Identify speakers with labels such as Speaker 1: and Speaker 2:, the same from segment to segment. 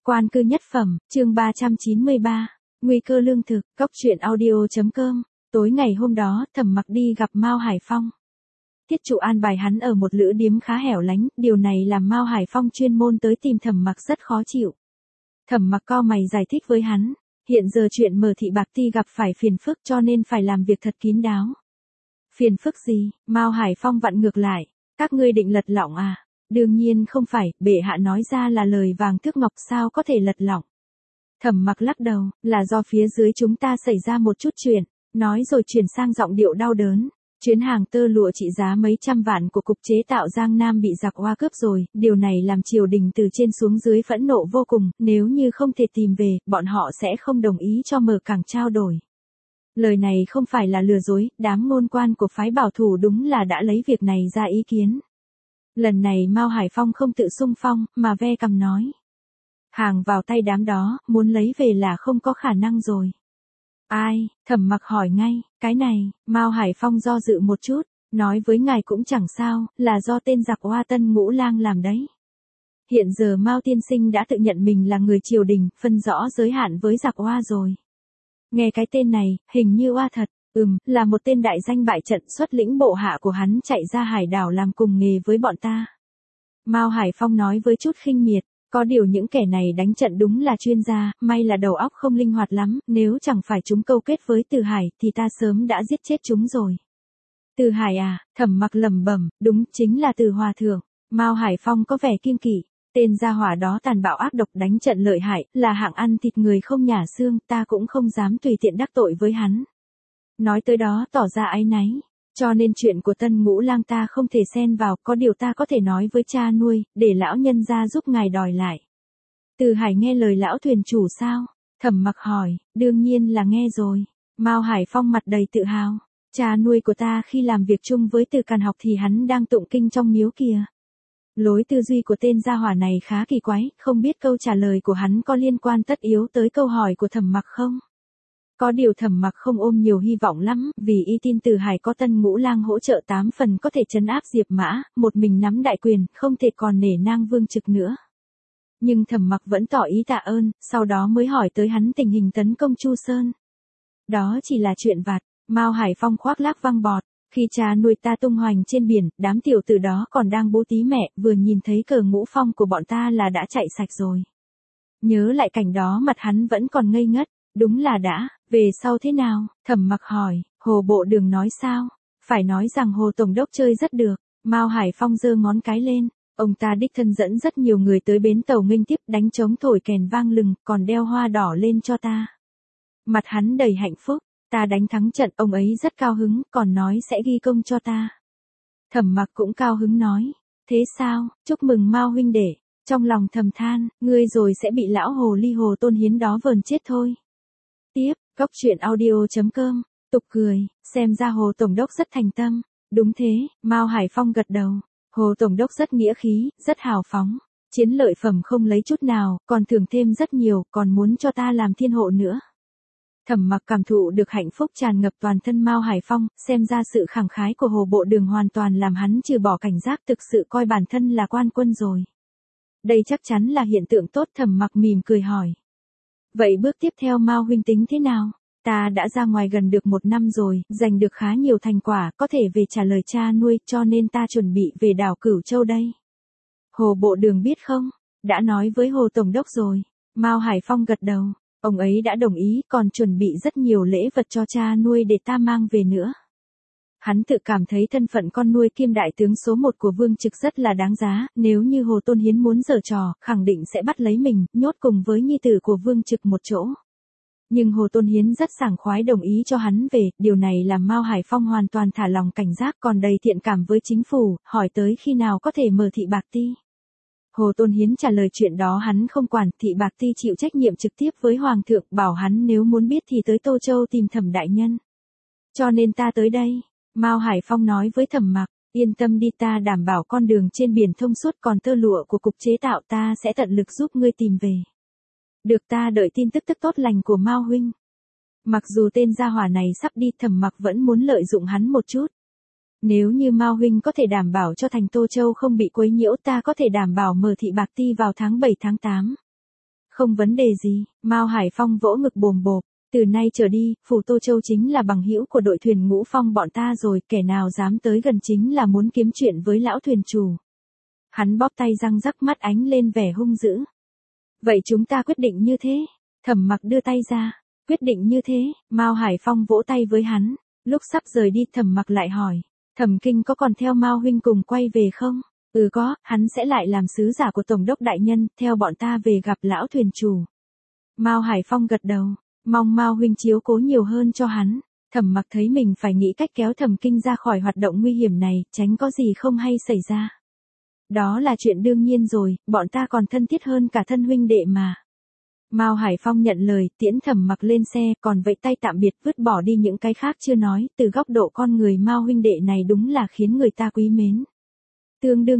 Speaker 1: Quan cư nhất phẩm, chương 393, nguy cơ lương thực, cốc truyện audio.com. Tối ngày hôm đó, Thẩm Mặc đi gặp Mao Hải Phong. Tiết trụ an bài hắn ở một lữ điếm khá hẻo lánh, điều này làm Mao Hải Phong chuyên môn tới tìm Thẩm Mặc rất khó chịu. Thẩm Mặc cau mày giải thích với hắn, hiện giờ chuyện Mở Thị Bạc Ti gặp phải phiền phức cho nên phải làm việc thật kín đáo. Phiền phức gì? Mao Hải Phong vặn ngược lại, các ngươi định lật lọng à? Đương nhiên không phải, bệ hạ nói ra là lời vàng thước ngọc sao có thể lật lọng. Thẩm Mặc lắc đầu, là do phía dưới chúng ta xảy ra một chút chuyện, nói rồi chuyển sang giọng điệu đau đớn. Chuyến hàng tơ lụa trị giá mấy trăm vạn của cục chế tạo Giang Nam bị giặc Hoa cướp rồi, điều này làm triều đình từ trên xuống dưới phẫn nộ vô cùng, nếu như không thể tìm về, bọn họ sẽ không đồng ý cho mở cảng trao đổi. Lời này không phải là lừa dối, đám ngôn quan của phái bảo thủ đúng là đã lấy việc này ra ý kiến. Lần này Mao Hải Phong không tự xung phong, mà ve cằm nói. Hàng vào tay đám đó, muốn lấy về là không có khả năng rồi. Ai? Thẩm Mặc hỏi ngay, cái này, Mao Hải Phong do dự một chút, nói với ngài cũng chẳng sao, là do tên giặc Hoa Tân Ngũ Lang làm đấy. Hiện giờ Mao tiên sinh đã tự nhận mình là người triều đình, phân rõ giới hạn với giặc Hoa rồi. Nghe cái tên này, hình như oa thật, là một tên đại danh bại trận xuất lĩnh bộ hạ của hắn chạy ra hải đảo làm cùng nghề với bọn ta. Mao Hải Phong nói với chút khinh miệt, có điều những kẻ này đánh trận đúng là chuyên gia, may là đầu óc không linh hoạt lắm, nếu chẳng phải chúng câu kết với Từ Hải thì ta sớm đã giết chết chúng rồi. Từ Hải à? Thẩm Mặc lẩm bẩm, đúng chính là Từ Hòa Thượng. Mao Hải Phong có vẻ kiêng kỵ, tên gia hỏa đó tàn bạo ác độc đánh trận lợi hại, là hạng ăn thịt người không nhả xương, ta cũng không dám tùy tiện đắc tội với hắn. Nói tới đó tỏ ra áy náy, cho nên chuyện của Tân Ngũ Lang ta không thể xen vào, có điều ta có thể nói với cha nuôi, để lão nhân gia giúp ngài đòi lại. Từ Hải nghe lời lão thuyền chủ sao? Thẩm Mặc hỏi, đương nhiên là nghe rồi. Mao Hải Phong mặt đầy tự hào, cha nuôi của ta khi làm việc chung với Từ Càn Học thì hắn đang tụng kinh trong miếu kìa. Lối tư duy của tên gia hỏa này khá kỳ quái, không biết câu trả lời của hắn có liên quan tất yếu tới câu hỏi của Thẩm Mặc không? Có điều Thẩm Mặc không ôm nhiều hy vọng lắm, vì y tin Từ Hải có Tân Ngũ Lang hỗ trợ 8 phần có thể trấn áp Diệp Mã, một mình nắm đại quyền, không thể còn nể nang Vương Trực nữa. Nhưng Thẩm Mặc vẫn tỏ ý tạ ơn, sau đó mới hỏi tới hắn tình hình tấn công Chu Sơn. Đó chỉ là chuyện vặt, Mao Hải Phong khoác lác văng bọt, khi cha nuôi ta tung hoành trên biển, đám tiểu tử đó còn đang bố tí mẹ, vừa nhìn thấy cờ ngũ phong của bọn ta là đã chạy sạch rồi. Nhớ lại cảnh đó mặt hắn vẫn còn ngây ngất. Đúng là đã, về sau thế nào? Thẩm Mặc hỏi, Hồ Bộ Đường nói sao? Phải nói rằng Hồ Tổng đốc chơi rất được. Mao Hải Phong giơ ngón cái lên, ông ta đích thân dẫn rất nhiều người tới bến tàu nghênh tiếp, đánh trống thổi kèn vang lừng, còn đeo hoa đỏ lên cho ta. Mặt hắn đầy hạnh phúc, ta đánh thắng trận, ông ấy rất cao hứng, còn nói sẽ ghi công cho ta. Thẩm Mặc cũng cao hứng nói, thế sao, chúc mừng Mao huynh đệ. Trong lòng thầm than, ngươi rồi sẽ bị lão hồ ly Hồ Tôn Hiến đó vờn chết thôi. Tiếp, cốc truyện audio.com, tục cười, xem ra Hồ Tổng đốc rất thành tâm. Đúng thế, Mao Hải Phong gật đầu. Hồ Tổng đốc rất nghĩa khí, rất hào phóng. Chiến lợi phẩm không lấy chút nào, còn thưởng thêm rất nhiều, còn muốn cho ta làm thiên hộ nữa. Thẩm Mặc cảm thụ được hạnh phúc tràn ngập toàn thân Mao Hải Phong, xem ra sự khẳng khái của Hồ Bộ Đường hoàn toàn làm hắn trừ bỏ cảnh giác, thực sự coi bản thân là quan quân rồi. Đây chắc chắn là hiện tượng tốt. Thẩm Mặc mỉm cười hỏi. Vậy bước tiếp theo Mao huynh tính thế nào? Ta đã ra ngoài gần được 1 năm rồi, giành được khá nhiều thành quả, có thể về trả lời cha nuôi, cho nên ta chuẩn bị về đảo Cửu Châu đây. Hồ Bộ Đường biết không? Đã nói với Hồ Tổng đốc rồi. Mao Hải Phong gật đầu, ông ấy đã đồng ý, còn chuẩn bị rất nhiều lễ vật cho cha nuôi để ta mang về nữa. Hắn tự cảm thấy thân phận con nuôi kiêm đại tướng số 1 của Vương Trực rất là đáng giá, nếu như Hồ Tôn Hiến muốn giở trò, khẳng định sẽ bắt lấy mình, nhốt cùng với nhi tử của Vương Trực một chỗ. Nhưng Hồ Tôn Hiến rất sảng khoái đồng ý cho hắn về, điều này làm Mao Hải Phong hoàn toàn thả lòng cảnh giác, còn đầy thiện cảm với chính phủ, hỏi tới khi nào có thể mở Thị Bạc Ti. Hồ Tôn Hiến trả lời chuyện đó hắn không quản, Thị Bạc Ti chịu trách nhiệm trực tiếp với Hoàng thượng, bảo hắn nếu muốn biết thì tới Tô Châu tìm Thẩm đại nhân. Cho nên ta tới đây. Mao Hải Phong nói với Thẩm Mặc, yên tâm đi, ta đảm bảo con đường trên biển thông suốt, còn tơ lụa của cục chế tạo ta sẽ tận lực giúp ngươi tìm về. Được, ta đợi tin tức tốt lành của Mao huynh. Mặc dù tên gia hỏa này sắp đi, Thẩm Mặc vẫn muốn lợi dụng hắn một chút. Nếu như Mao huynh có thể đảm bảo cho thành Tô Châu không bị quấy nhiễu, ta có thể đảm bảo mở Thị Bạc Ti vào tháng 7 tháng 8. Không vấn đề gì, Mao Hải Phong vỗ ngực bồm bộp. Từ nay trở đi, phủ Tô Châu chính là bằng hữu của đội thuyền Ngũ Phong bọn ta rồi, kẻ nào dám tới gần chính là muốn kiếm chuyện với lão thuyền chủ. Hắn bóp tay răng rắc, mắt ánh lên vẻ hung dữ. Vậy chúng ta quyết định như thế. Thẩm Mặc đưa tay ra. Quyết định như thế, Mao Hải Phong vỗ tay với hắn. Lúc sắp rời đi, Thẩm Mặc lại hỏi. Thẩm Kinh có còn theo Mao huynh cùng quay về không? Ừ có, hắn sẽ lại làm sứ giả của Tổng đốc đại nhân, theo bọn ta về gặp lão thuyền chủ. Mao Hải Phong gật đầu. Mong Mao huynh chiếu cố nhiều hơn cho hắn. Thẩm Mặc thấy mình phải nghĩ cách kéo Thẩm Kinh ra khỏi hoạt động nguy hiểm này, tránh có gì không hay xảy ra. Đó là chuyện đương nhiên rồi, bọn ta còn thân thiết hơn cả thân huynh đệ mà. Mao Hải Phong nhận lời, tiễn Thẩm Mặc lên xe, còn vẫy tay tạm biệt, vứt bỏ đi những cái khác chưa nói, từ góc độ con người Mao huynh đệ này đúng là khiến người ta quý mến. Tương đương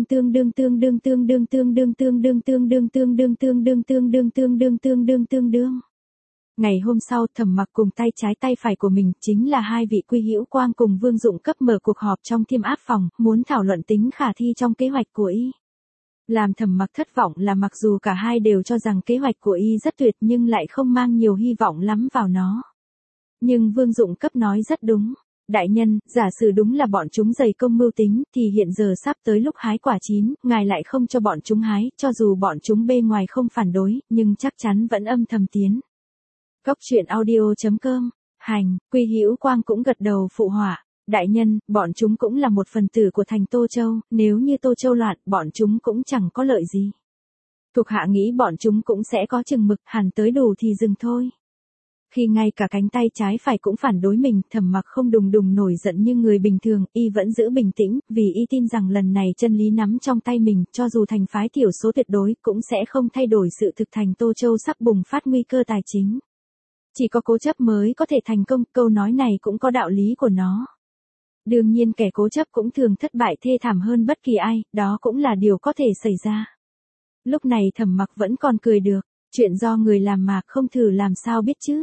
Speaker 1: Ngày hôm sau, Thẩm Mặc cùng tay trái tay phải của mình, chính là hai vị Quy Hữu Quang cùng Vương Dụng Cấp mở cuộc họp trong Thiêm Áp phòng, muốn thảo luận tính khả thi trong kế hoạch của y. Làm Thẩm Mặc thất vọng là mặc dù cả hai đều cho rằng kế hoạch của y rất tuyệt nhưng lại không mang nhiều hy vọng lắm vào nó. Nhưng Vương Dụng Cấp nói rất đúng. Đại nhân, giả sử đúng là bọn chúng dày công mưu tính, thì hiện giờ sắp tới lúc hái quả chín, ngài lại không cho bọn chúng hái, cho dù bọn chúng bề ngoài không phản đối, nhưng chắc chắn vẫn âm thầm tiến. Góc truyện audio.com, hành, Quy Hữu Quang cũng gật đầu phụ họa. Đại nhân, bọn chúng cũng là một phần tử của thành Tô Châu, nếu như Tô Châu loạn, bọn chúng cũng chẳng có lợi gì. Thuộc hạ nghĩ bọn chúng cũng sẽ có chừng mực, hẳn tới đủ thì dừng thôi. Khi ngay cả cánh tay trái phải cũng phản đối mình, Thẩm Mặc không đùng đùng nổi giận như người bình thường, y vẫn giữ bình tĩnh, vì y tin rằng lần này chân lý nắm trong tay mình, cho dù thành phái thiểu số tuyệt đối, cũng sẽ không thay đổi sự thực thành Tô Châu sắp bùng phát nguy cơ tài chính. Chỉ có cố chấp mới có thể thành công, câu nói này cũng có đạo lý của nó. Đương nhiên kẻ cố chấp cũng thường thất bại thê thảm hơn bất kỳ ai, đó cũng là điều có thể xảy ra. Lúc này Thẩm Mặc vẫn còn cười được, chuyện do người làm mà không thử làm sao biết chứ.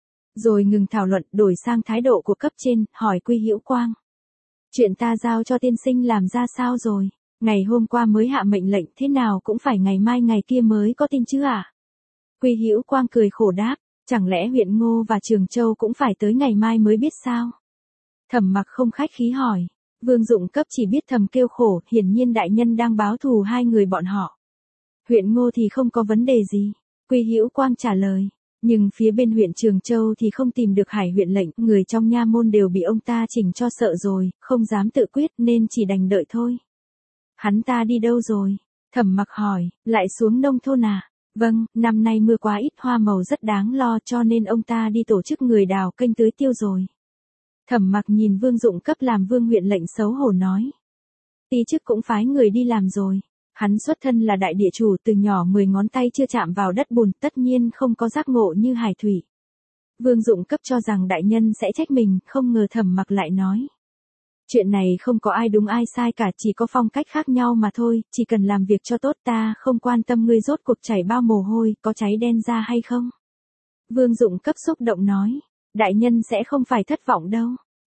Speaker 1: Rồi ngừng thảo luận, đổi sang thái độ của cấp trên, hỏi Quy Hữu Quang. Chuyện ta giao cho tiên sinh làm ra sao rồi? Ngày hôm qua mới hạ mệnh lệnh, thế nào cũng phải ngày mai ngày kia mới có tin chứ à? Quy Hữu Quang cười khổ đáp, chẳng lẽ huyện Ngô và Trường Châu cũng phải tới ngày mai mới biết sao? Thẩm Mặc không khách khí hỏi. Vương Dụng Cấp chỉ biết thầm kêu khổ, hiển nhiên đại nhân đang báo thù hai người bọn họ. Huyện Ngô thì không có vấn đề gì. Quy Hữu Quang trả lời. Nhưng phía bên huyện Trường Châu thì không tìm được Hải huyện lệnh, người trong nha môn đều bị ông ta chỉnh cho sợ rồi, không dám tự quyết nên chỉ đành đợi thôi. Hắn ta đi đâu rồi? Thẩm Mặc hỏi, lại xuống nông thôn à? Vâng, năm nay mưa quá ít, hoa màu rất đáng lo cho nên ông ta đi tổ chức người đào kênh tưới tiêu rồi. Thẩm Mặc nhìn Vương Dụng Cấp làm vương huyện lệnh xấu hổ nói. Ti chức cũng phái người đi làm rồi. Hắn xuất thân là đại địa chủ, từ nhỏ 10 ngón tay chưa chạm vào đất bùn, tất nhiên không có giác ngộ như Hải Thủy. Vương Dụng Cấp cho rằng đại nhân sẽ trách mình, không ngờ Thẩm Mặc lại nói. Chuyện này không có ai đúng ai sai cả, chỉ có phong cách khác nhau mà thôi, chỉ cần làm việc cho tốt, ta không quan tâm ngươi rốt cuộc chảy bao mồ hôi, có cháy đen da hay không. Vương Dụng Cấp xúc động nói, đại nhân sẽ không phải thất vọng đâu.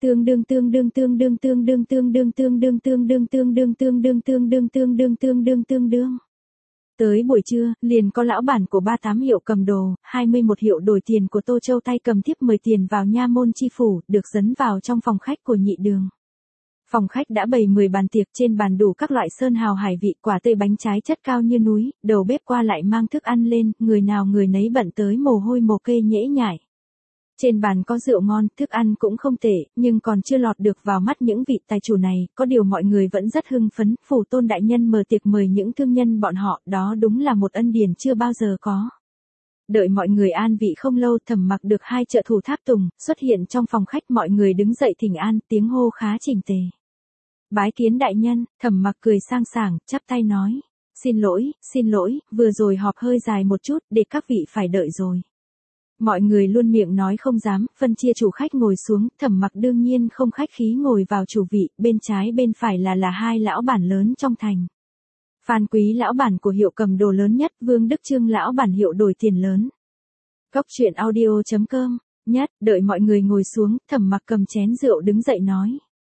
Speaker 1: Tới buổi trưa, liền có lão bản của 38 hiệu cầm đồ, 21 hiệu đổi tiền của Tô Châu tay cầm thiếp mời tiền vào nha môn chi phủ, được dẫn vào trong phòng khách của Nhị Đường. Phòng khách đã bày 10 bàn tiệc, trên bàn đủ các loại sơn hào hải vị, quả tươi bánh trái chất cao như núi, đầu bếp qua lại mang thức ăn lên, người nào người nấy bận tới mồ hôi mồ kê nhễ nhại. Trên bàn có rượu ngon, thức ăn cũng không tệ, nhưng còn chưa lọt được vào mắt những vị tài chủ này, có điều mọi người vẫn rất hưng phấn, phủ tôn đại nhân mở tiệc mời những thương nhân bọn họ, đó đúng là một ân điển chưa bao giờ có. Đợi mọi người an vị không lâu, Thẩm Mặc được hai trợ thủ tháp tùng, xuất hiện trong phòng khách, mọi người đứng dậy thỉnh an, tiếng hô khá chỉnh tề. Bái kiến đại nhân, Thẩm Mặc cười sang sảng, chắp tay nói. Xin lỗi, vừa rồi họp hơi dài một chút, để các vị phải đợi rồi. Mọi người luôn miệng nói không dám, phân chia chủ khách ngồi xuống, Thẩm Mặc đương nhiên không khách khí ngồi vào chủ vị, bên trái bên phải là hai lão bản lớn trong thành. Phan Quý lão bản của hiệu cầm đồ lớn nhất, Vương Đức Trương lão bản hiệu đổi tiền lớn. Góc truyện audio.com, đợi mọi người ngồi xuống, Thẩm Mặc cầm chén rượu đứng dậy nói.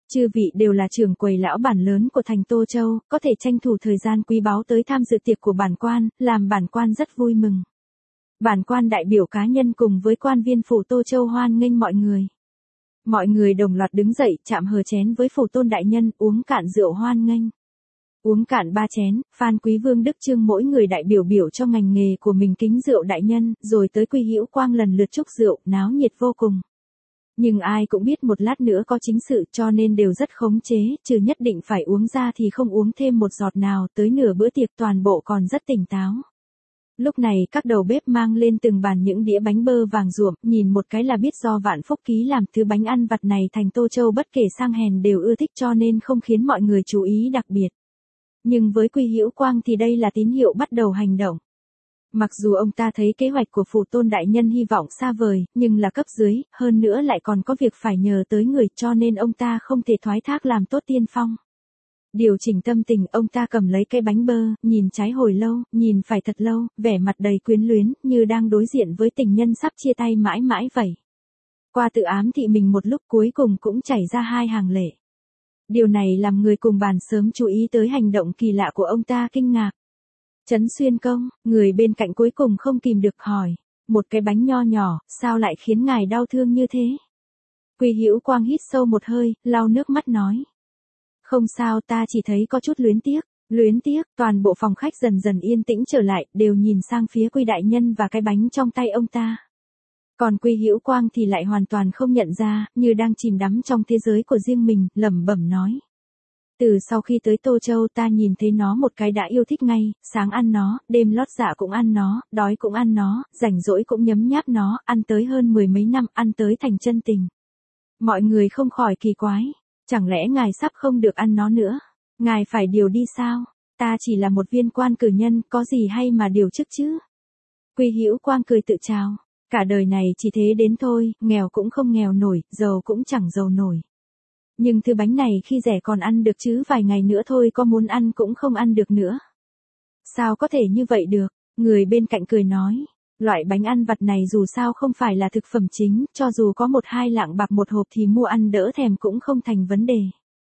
Speaker 1: Chư vị đều là trưởng quầy lão bản lớn của thành Tô Châu, có thể tranh thủ thời gian quý báu tới tham dự tiệc của bản quan, làm bản quan rất vui mừng. Bản quan đại biểu cá nhân cùng với quan viên phủ Tô Châu hoan nghênh mọi người. Mọi người đồng loạt đứng dậy, chạm hờ chén với phủ tôn đại nhân, uống cạn rượu hoan nghênh. Uống cạn 3 chén, Phan Quý Vương Đức Trương mỗi người đại biểu cho ngành nghề của mình kính rượu đại nhân, rồi tới Quy Hữu Quang lần lượt chúc rượu, náo nhiệt vô cùng. Nhưng ai cũng biết một lát nữa có chính sự cho nên đều rất khống chế, trừ nhất định phải uống ra thì không uống thêm một giọt nào, tới nửa bữa tiệc toàn bộ còn rất tỉnh táo. Lúc này các đầu bếp mang lên từng bàn những đĩa bánh bơ vàng ruộm, nhìn một cái là biết do Vạn Phúc Ký làm, thứ bánh ăn vặt này thành Tô Châu bất kể sang hèn đều ưa thích cho nên không khiến mọi người chú ý đặc biệt. Nhưng với Quy Hữu Quang thì đây là tín hiệu bắt đầu hành động. Mặc dù ông ta thấy kế hoạch của phủ tôn đại nhân hy vọng xa vời, nhưng là cấp dưới, hơn nữa lại còn có việc phải nhờ tới người cho nên ông ta không thể thoái thác làm tốt tiên phong. Điều chỉnh tâm tình, ông ta cầm lấy cái bánh bơ, nhìn trái hồi lâu, nhìn phải thật lâu, vẻ mặt đầy quyến luyến, như đang đối diện với tình nhân sắp chia tay mãi mãi vậy. Qua tự ám thị mình một lúc cuối cùng cũng chảy ra 2 hàng lệ. Điều này làm người cùng bàn sớm chú ý tới hành động kỳ lạ của ông ta kinh ngạc. Trấn Xuyên công, người bên cạnh cuối cùng không kìm được hỏi, một cái bánh nho nhỏ, sao lại khiến ngài đau thương như thế? Quy Hữu Quang hít sâu một hơi, lau nước mắt nói. Không sao, ta chỉ thấy có chút luyến tiếc, toàn bộ phòng khách dần dần yên tĩnh trở lại, đều nhìn sang phía Quy đại nhân và cái bánh trong tay ông ta. Còn Quy Hữu Quang thì lại hoàn toàn không nhận ra, như đang chìm đắm trong thế giới của riêng mình, lẩm bẩm nói. Từ sau khi tới Tô Châu ta nhìn thấy nó một cái đã yêu thích ngay, sáng ăn nó, đêm lót dạ cũng ăn nó, đói cũng ăn nó, rảnh rỗi cũng nhấm nháp nó, ăn tới hơn 10 mấy năm, ăn tới thành chân tình. Mọi người không khỏi kỳ quái, chẳng lẽ ngài sắp không được ăn nó nữa? Ngài phải điều đi sao? Ta chỉ là một viên quan cử nhân, có gì hay mà điều chức chứ? Quy Hữu Quang cười tự chào, cả đời này chỉ thế đến thôi, nghèo cũng không nghèo nổi, giàu cũng chẳng giàu nổi. Nhưng thứ bánh này khi rẻ còn ăn được chứ vài ngày nữa thôi có muốn ăn cũng không ăn được nữa. Sao có thể như vậy được? Người bên cạnh cười nói. Loại bánh ăn vặt này dù sao không phải là thực phẩm chính, cho dù có 1-2 lạng bạc một hộp thì mua ăn đỡ thèm cũng không thành vấn đề.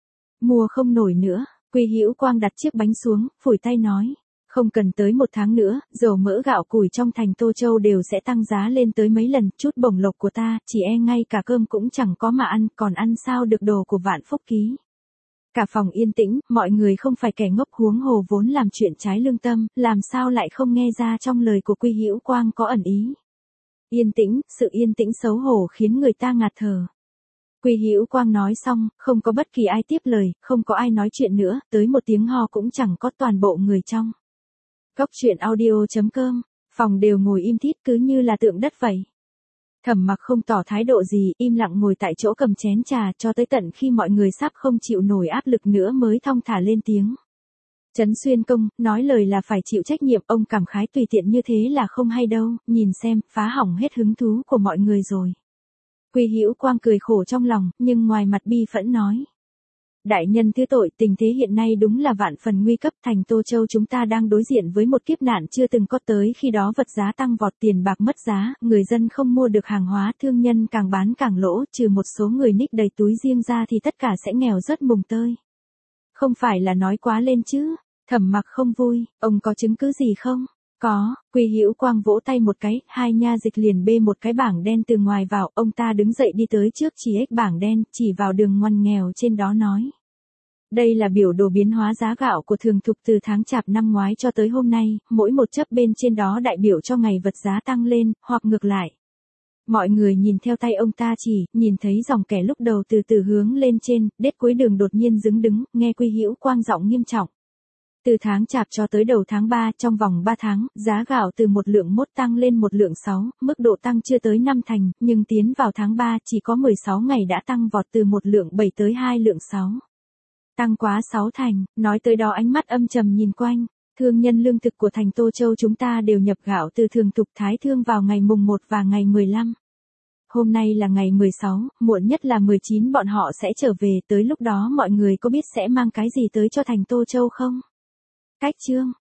Speaker 1: Mua không nổi nữa, Quy Hữu Quang đặt chiếc bánh xuống, phủi tay nói. Không cần tới 1 tháng nữa, dầu mỡ gạo củi trong thành Tô Châu đều sẽ tăng giá lên tới mấy lần, chút bổng lộc của ta, chỉ e ngay cả cơm cũng chẳng có mà ăn, còn ăn sao được đồ của Vạn Phúc Ký. Cả phòng yên tĩnh, mọi người không phải kẻ ngốc, huống hồ vốn làm chuyện trái lương tâm, làm sao lại không nghe ra trong lời của Quy Hữu Quang có ẩn ý. Yên tĩnh, sự yên tĩnh xấu hổ khiến người ta ngạt thở. Quy Hữu Quang nói xong, không có bất kỳ ai tiếp lời, không có ai nói chuyện nữa, tới một tiếng ho cũng chẳng có, toàn bộ người trong. Góc truyện audio.com, phòng đều ngồi im thít cứ như là tượng đất vậy. Thẩm Mặc không tỏ thái độ gì, im lặng ngồi tại chỗ cầm chén trà cho tới tận khi mọi người sắp không chịu nổi áp lực nữa mới thong thả lên tiếng. Trấn Xuyên công, nói lời là phải chịu trách nhiệm, ông cảm khái tùy tiện như thế là không hay đâu, nhìn xem, phá hỏng hết hứng thú của mọi người rồi. Quy Hữu Quang cười khổ trong lòng, nhưng ngoài mặt bi phẫn nói. Đại nhân thứ tội, tình thế hiện nay đúng là vạn phần nguy cấp, thành Tô Châu chúng ta đang đối diện với một kiếp nạn chưa từng có tới, khi đó vật giá tăng vọt, tiền bạc mất giá, người dân không mua được hàng hóa, thương nhân càng bán càng lỗ, trừ một số người ních đầy túi riêng ra thì tất cả sẽ nghèo rất mùng tơi. Không phải là nói quá lên chứ? Thẩm Mặc không vui, ông có chứng cứ gì không? Có, Quy Hữu Quang vỗ tay một cái, 2 nha dịch liền bê một cái bảng đen từ ngoài vào, ông ta đứng dậy đi tới trước chỉ ếch bảng đen, chỉ vào đường ngoằn nghèo trên đó nói. Đây là biểu đồ biến hóa giá gạo của thường thục từ tháng Chạp năm ngoái cho tới hôm nay, mỗi một chấp bên trên đó đại biểu cho ngày vật giá tăng lên, hoặc ngược lại. Mọi người nhìn theo tay ông ta chỉ, nhìn thấy dòng kẻ lúc đầu từ từ hướng lên trên, đết cuối đường đột nhiên đứng đứng, nghe Quy Hữu Quang giọng nghiêm trọng. Từ tháng Chạp cho tới đầu tháng 3, trong vòng 3 tháng, giá gạo từ 1 lượng 1 tăng lên 1 lượng 6, mức độ tăng chưa tới 5 thành, nhưng tiến vào tháng 3 chỉ có 16 ngày đã tăng vọt từ 1 lượng 7 tới 2 lượng 6. Tăng quá 6 thành, nói tới đó ánh mắt âm trầm nhìn quanh, thương nhân lương thực của thành Tô Châu chúng ta đều nhập gạo từ thường thục Thái Thương vào ngày mùng 1 và ngày 15. Hôm nay là ngày 16, muộn nhất là 19 bọn họ sẽ trở về, tới lúc đó mọi người có biết sẽ mang cái gì tới cho thành Tô Châu không? Cách chương